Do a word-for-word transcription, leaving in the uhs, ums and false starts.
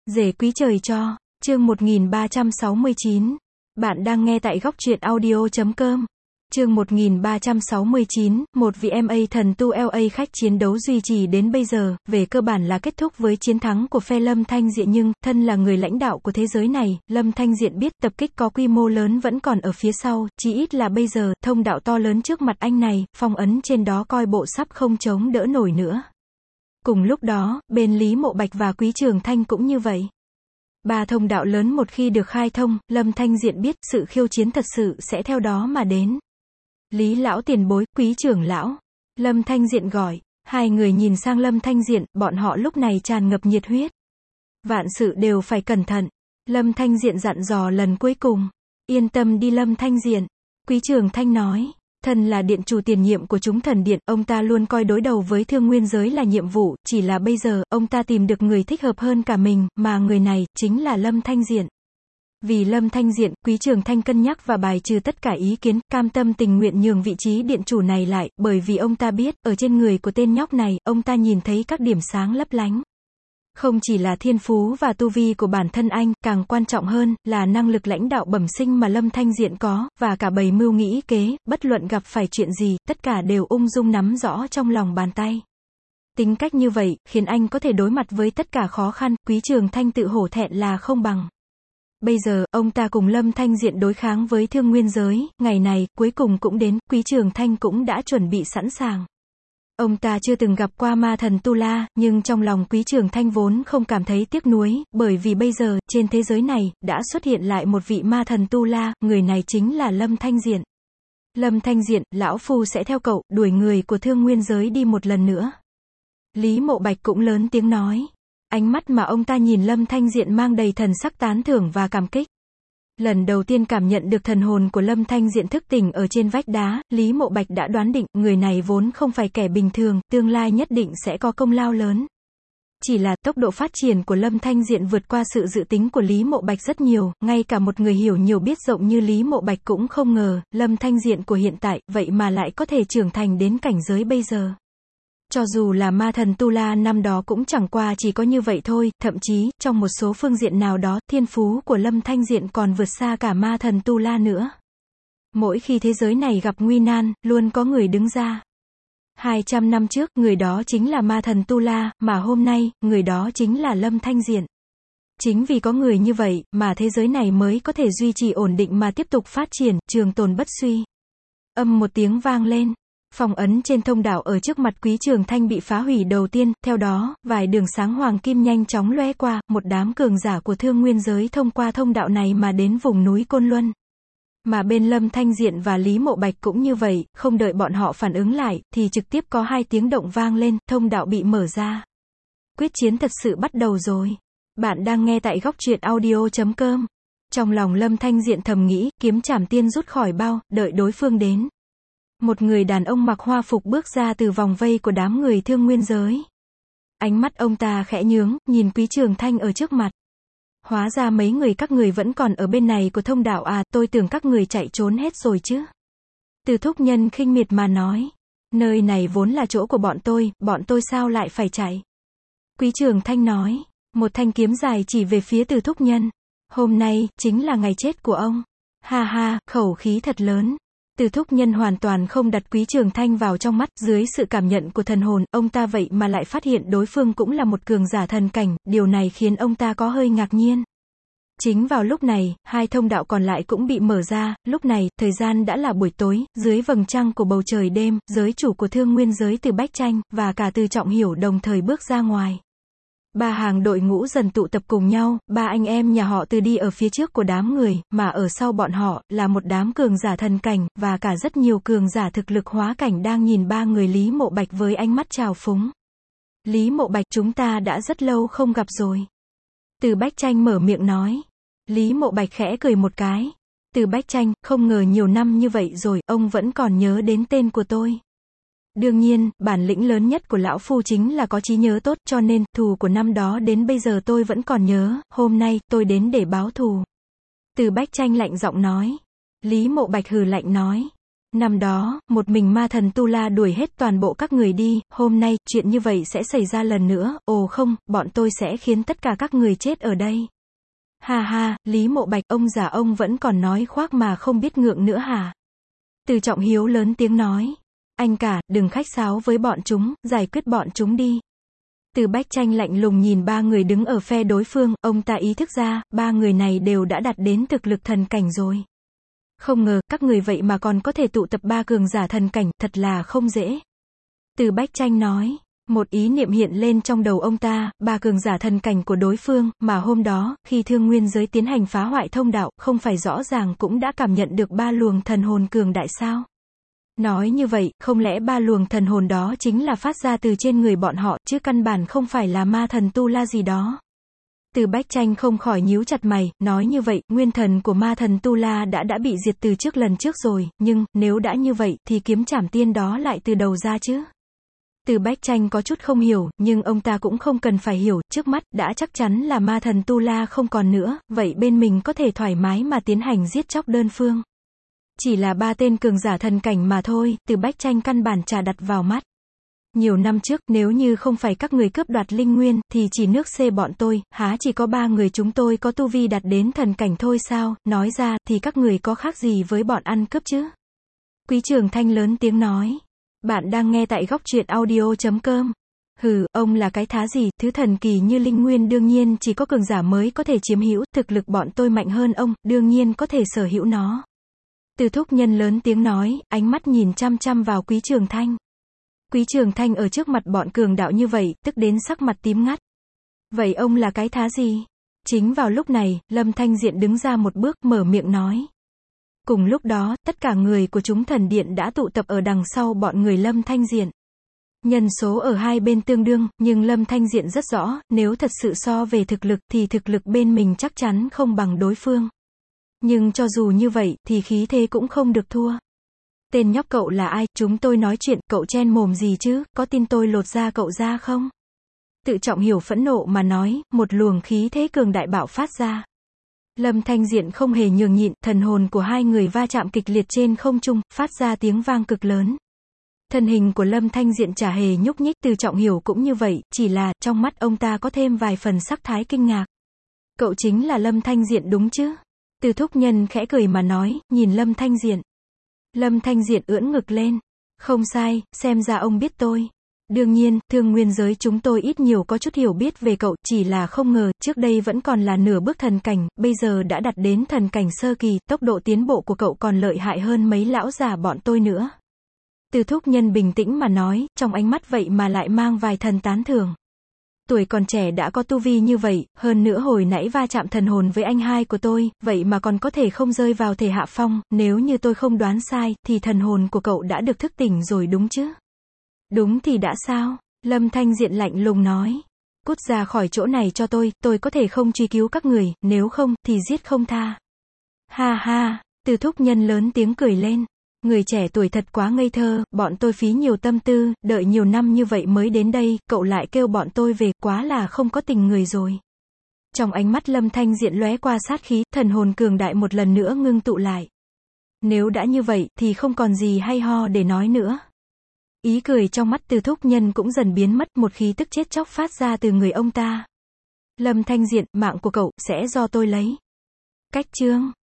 Rể quý trời cho, chương một nghìn ba trăm sáu mươi chín. Bạn đang nghe tại góc truyện audio chấm com. Chương một nghìn ba trăm sáu mươi chín, một vị em a thần tu lờ a khách chiến đấu duy trì đến bây giờ, về cơ bản là kết thúc với chiến thắng của phe Lâm Thanh Diện, nhưng, thân là người lãnh đạo của thế giới này, Lâm Thanh Diện biết tập kích có quy mô lớn vẫn còn ở phía sau, chỉ ít là bây giờ, thông đạo to lớn trước mặt anh này, phong ấn trên đó coi bộ sắp không chống đỡ nổi nữa. Cùng lúc đó, bên Lý Mộ Bạch và Quý Trường Thanh cũng như vậy. Ba thông đạo lớn một khi được khai thông, Lâm Thanh Diện biết, sự khiêu chiến thật sự sẽ theo đó mà đến. Lý lão tiền bối, Quý trưởng lão. Lâm Thanh Diện gọi. Hai người nhìn sang Lâm Thanh Diện, bọn họ lúc này tràn ngập nhiệt huyết. Vạn sự đều phải cẩn thận. Lâm Thanh Diện dặn dò lần cuối cùng. Yên tâm đi Lâm Thanh Diện. Quý Trường Thanh nói. Thần là điện chủ tiền nhiệm của chúng thần điện, ông ta luôn coi đối đầu với thương nguyên giới là nhiệm vụ, chỉ là bây giờ, ông ta tìm được người thích hợp hơn cả mình, mà người này, chính là Lâm Thanh Diện. Vì Lâm Thanh Diện, Quý Trường Thanh cân nhắc và bài trừ tất cả ý kiến, cam tâm tình nguyện nhường vị trí điện chủ này lại, bởi vì ông ta biết, ở trên người của tên nhóc này, ông ta nhìn thấy các điểm sáng lấp lánh. Không chỉ là thiên phú và tu vi của bản thân anh, càng quan trọng hơn, là năng lực lãnh đạo bẩm sinh mà Lâm Thanh Diện có, và cả bày mưu nghĩ kế, bất luận gặp phải chuyện gì, tất cả đều ung dung nắm rõ trong lòng bàn tay. Tính cách như vậy, khiến anh có thể đối mặt với tất cả khó khăn, Quý Trường Thanh tự hổ thẹn là không bằng. Bây giờ, ông ta cùng Lâm Thanh Diện đối kháng với thương nguyên giới, ngày này, cuối cùng cũng đến, Quý Trường Thanh cũng đã chuẩn bị sẵn sàng. Ông ta chưa từng gặp qua ma thần Tu La, nhưng trong lòng Quý Trường Thanh vốn không cảm thấy tiếc nuối, bởi vì bây giờ, trên thế giới này, đã xuất hiện lại một vị ma thần Tu La, người này chính là Lâm Thanh Diện. Lâm Thanh Diện, lão phu sẽ theo cậu, đuổi người của thương nguyên giới đi một lần nữa. Lý Mộ Bạch cũng lớn tiếng nói. Ánh mắt mà ông ta nhìn Lâm Thanh Diện mang đầy thần sắc tán thưởng và cảm kích. Lần đầu tiên cảm nhận được thần hồn của Lâm Thanh Diện thức tỉnh ở trên vách đá, Lý Mộ Bạch đã đoán định, người này vốn không phải kẻ bình thường, tương lai nhất định sẽ có công lao lớn. Chỉ là, tốc độ phát triển của Lâm Thanh Diện vượt qua sự dự tính của Lý Mộ Bạch rất nhiều, ngay cả một người hiểu nhiều biết rộng như Lý Mộ Bạch cũng không ngờ, Lâm Thanh Diện của hiện tại, vậy mà lại có thể trưởng thành đến cảnh giới bây giờ. Cho dù là ma thần Tu La năm đó cũng chẳng qua chỉ có như vậy thôi, thậm chí, trong một số phương diện nào đó, thiên phú của Lâm Thanh Diện còn vượt xa cả ma thần Tu La nữa. Mỗi khi thế giới này gặp nguy nan, luôn có người đứng ra. hai trăm năm trước, người đó chính là ma thần Tu La, mà hôm nay, người đó chính là Lâm Thanh Diện. Chính vì có người như vậy, mà thế giới này mới có thể duy trì ổn định mà tiếp tục phát triển, trường tồn bất suy. Âm một tiếng vang lên. Phong ấn trên thông đạo ở trước mặt Quý Trường Thanh bị phá hủy đầu tiên, theo đó, vài đường sáng hoàng kim nhanh chóng lóe qua, một đám cường giả của thương nguyên giới thông qua thông đạo này mà đến vùng núi Côn Luân. Mà bên Lâm Thanh Diện và Lý Mộ Bạch cũng như vậy, không đợi bọn họ phản ứng lại, thì trực tiếp có hai tiếng động vang lên, thông đạo bị mở ra. Quyết chiến thật sự bắt đầu rồi. Bạn đang nghe tại góc truyện audio chấm com. Trong lòng Lâm Thanh Diện thầm nghĩ, kiếm trảm tiên rút khỏi bao, đợi đối phương đến. Một người đàn ông mặc hoa phục bước ra từ vòng vây của đám người thương nguyên giới. Ánh mắt ông ta khẽ nhướng, nhìn Quý Trường Thanh ở trước mặt. Hóa ra mấy người các người vẫn còn ở bên này của thông đạo à, tôi tưởng các người chạy trốn hết rồi chứ. Từ Thúc Nhân khinh miệt mà nói. Nơi này vốn là chỗ của bọn tôi, bọn tôi sao lại phải chạy. Quý Trường Thanh nói. Một thanh kiếm dài chỉ về phía Từ Thúc Nhân. Hôm nay, chính là ngày chết của ông. Ha ha, khẩu khí thật lớn. Từ Thúc Nhân hoàn toàn không đặt Quý Trường Thanh vào trong mắt, dưới sự cảm nhận của thần hồn, ông ta vậy mà lại phát hiện đối phương cũng là một cường giả thần cảnh, điều này khiến ông ta có hơi ngạc nhiên. Chính vào lúc này, hai thông đạo còn lại cũng bị mở ra, lúc này, thời gian đã là buổi tối, dưới vầng trăng của bầu trời đêm, giới chủ của thương nguyên giới Từ Bách Tranh, và cả Từ Trọng Hiểu đồng thời bước ra ngoài. Ba hàng đội ngũ dần tụ tập cùng nhau, ba anh em nhà họ Từ đi ở phía trước của đám người, mà ở sau bọn họ, là một đám cường giả thần cảnh, và cả rất nhiều cường giả thực lực hóa cảnh đang nhìn ba người Lý Mộ Bạch với ánh mắt trào phúng. Lý Mộ Bạch, chúng ta đã rất lâu không gặp rồi. Từ Bách Tranh mở miệng nói. Lý Mộ Bạch khẽ cười một cái. Từ Bách Tranh, không ngờ nhiều năm như vậy rồi, ông vẫn còn nhớ đến tên của tôi. Đương nhiên, bản lĩnh lớn nhất của lão phu chính là có trí nhớ tốt, cho nên, thù của năm đó đến bây giờ tôi vẫn còn nhớ, hôm nay, tôi đến để báo thù. Từ Bách Tranh lạnh giọng nói. Lý Mộ Bạch hừ lạnh nói. Năm đó, một mình ma thần Tu La đuổi hết toàn bộ các người đi, hôm nay, chuyện như vậy sẽ xảy ra lần nữa, ồ không, bọn tôi sẽ khiến tất cả các người chết ở đây. Ha ha, Lý Mộ Bạch, ông già ông vẫn còn nói khoác mà không biết ngượng nữa hả? Từ Trọng Hiếu lớn tiếng nói. Anh cả, đừng khách sáo với bọn chúng, giải quyết bọn chúng đi. Từ Bách Tranh lạnh lùng nhìn ba người đứng ở phe đối phương, ông ta ý thức ra, ba người này đều đã đạt đến thực lực thần cảnh rồi. Không ngờ, các người vậy mà còn có thể tụ tập ba cường giả thần cảnh, thật là không dễ. Từ Bách Tranh nói, một ý niệm hiện lên trong đầu ông ta, ba cường giả thần cảnh của đối phương, mà hôm đó, khi Thương Nguyên giới tiến hành phá hoại thông đạo, không phải rõ ràng cũng đã cảm nhận được ba luồng thần hồn cường đại sao? Nói như vậy, không lẽ ba luồng thần hồn đó chính là phát ra từ trên người bọn họ, chứ căn bản không phải là ma thần Tu La gì đó? Từ Bách Tranh không khỏi nhíu chặt mày, nói như vậy, nguyên thần của ma thần Tu La đã đã bị diệt từ trước lần trước rồi, nhưng, nếu đã như vậy, thì kiếm trảm tiên đó lại từ đầu ra chứ? Từ Bách Tranh có chút không hiểu, nhưng ông ta cũng không cần phải hiểu, trước mắt, đã chắc chắn là ma thần Tu La không còn nữa, vậy bên mình có thể thoải mái mà tiến hành giết chóc đơn phương. Chỉ là ba tên cường giả thần cảnh mà thôi, Từ Bách Tranh căn bản chả đặt vào mắt. Nhiều năm trước, nếu như không phải các người cướp đoạt linh nguyên, thì chỉ nước C bọn tôi, há chỉ có ba người chúng tôi có tu vi đạt đến thần cảnh thôi sao, nói ra, thì các người có khác gì với bọn ăn cướp chứ? Quý Trường Thanh lớn tiếng nói. Bạn đang nghe tại góc truyện audio chấm com. Hừ, ông là cái thá gì, thứ thần kỳ như linh nguyên đương nhiên chỉ có cường giả mới có thể chiếm hữu, thực lực bọn tôi mạnh hơn ông, đương nhiên có thể sở hữu nó. Từ Thúc Nhân lớn tiếng nói, ánh mắt nhìn chăm chăm vào Quý Trường Thanh. Quý Trường Thanh ở trước mặt bọn cường đạo như vậy, tức đến sắc mặt tím ngắt. Vậy ông là cái thá gì? Chính vào lúc này, Lâm Thanh Diện đứng ra một bước, mở miệng nói. Cùng lúc đó, tất cả người của chúng thần điện đã tụ tập ở đằng sau bọn người Lâm Thanh Diện. Nhân số ở hai bên tương đương, nhưng Lâm Thanh Diện rất rõ, nếu thật sự so về thực lực, thì thực lực bên mình chắc chắn không bằng đối phương. Nhưng cho dù như vậy, thì khí thế cũng không được thua. Tên nhóc cậu là ai, chúng tôi nói chuyện, cậu chen mồm gì chứ, có tin tôi lột da cậu ra không? Tự Trọng Hiểu phẫn nộ mà nói, một luồng khí thế cường đại bạo phát ra. Lâm Thanh Diện không hề nhường nhịn, thần hồn của hai người va chạm kịch liệt trên không trung, phát ra tiếng vang cực lớn. Thân hình của Lâm Thanh Diện chả hề nhúc nhích, Từ Trọng Hiểu cũng như vậy, chỉ là, trong mắt ông ta có thêm vài phần sắc thái kinh ngạc. Cậu chính là Lâm Thanh Diện đúng chứ? Từ Thúc Nhân khẽ cười mà nói, nhìn Lâm Thanh Diện. Lâm Thanh Diện ưỡn ngực lên. Không sai, xem ra ông biết tôi. Đương nhiên, Thương Nguyên giới chúng tôi ít nhiều có chút hiểu biết về cậu, chỉ là không ngờ, trước đây vẫn còn là nửa bước thần cảnh, bây giờ đã đạt đến thần cảnh sơ kỳ, tốc độ tiến bộ của cậu còn lợi hại hơn mấy lão già bọn tôi nữa. Từ Thúc Nhân bình tĩnh mà nói, trong ánh mắt vậy mà lại mang vài thần tán thưởng. Tuổi còn trẻ đã có tu vi như vậy, hơn nữa hồi nãy va chạm thần hồn với anh hai của tôi, vậy mà còn có thể không rơi vào thể hạ phong, nếu như tôi không đoán sai, thì thần hồn của cậu đã được thức tỉnh rồi đúng chứ? Đúng thì đã sao? Lâm Thanh Diện lạnh lùng nói. Cút ra khỏi chỗ này cho tôi, tôi có thể không truy cứu các người, nếu không, thì giết không tha. Ha ha, Từ Thúc Nhân lớn tiếng cười lên. Người trẻ tuổi thật quá ngây thơ, bọn tôi phí nhiều tâm tư, đợi nhiều năm như vậy mới đến đây, cậu lại kêu bọn tôi về, quá là không có tình người rồi. Trong ánh mắt Lâm Thanh Diện lóe qua sát khí, thần hồn cường đại một lần nữa ngưng tụ lại. Nếu đã như vậy, thì không còn gì hay ho để nói nữa. Ý cười trong mắt Từ Thúc Nhân cũng dần biến mất, một khí tức chết chóc phát ra từ người ông ta. Lâm Thanh Diện, mạng của cậu, sẽ do tôi lấy. Cách chương.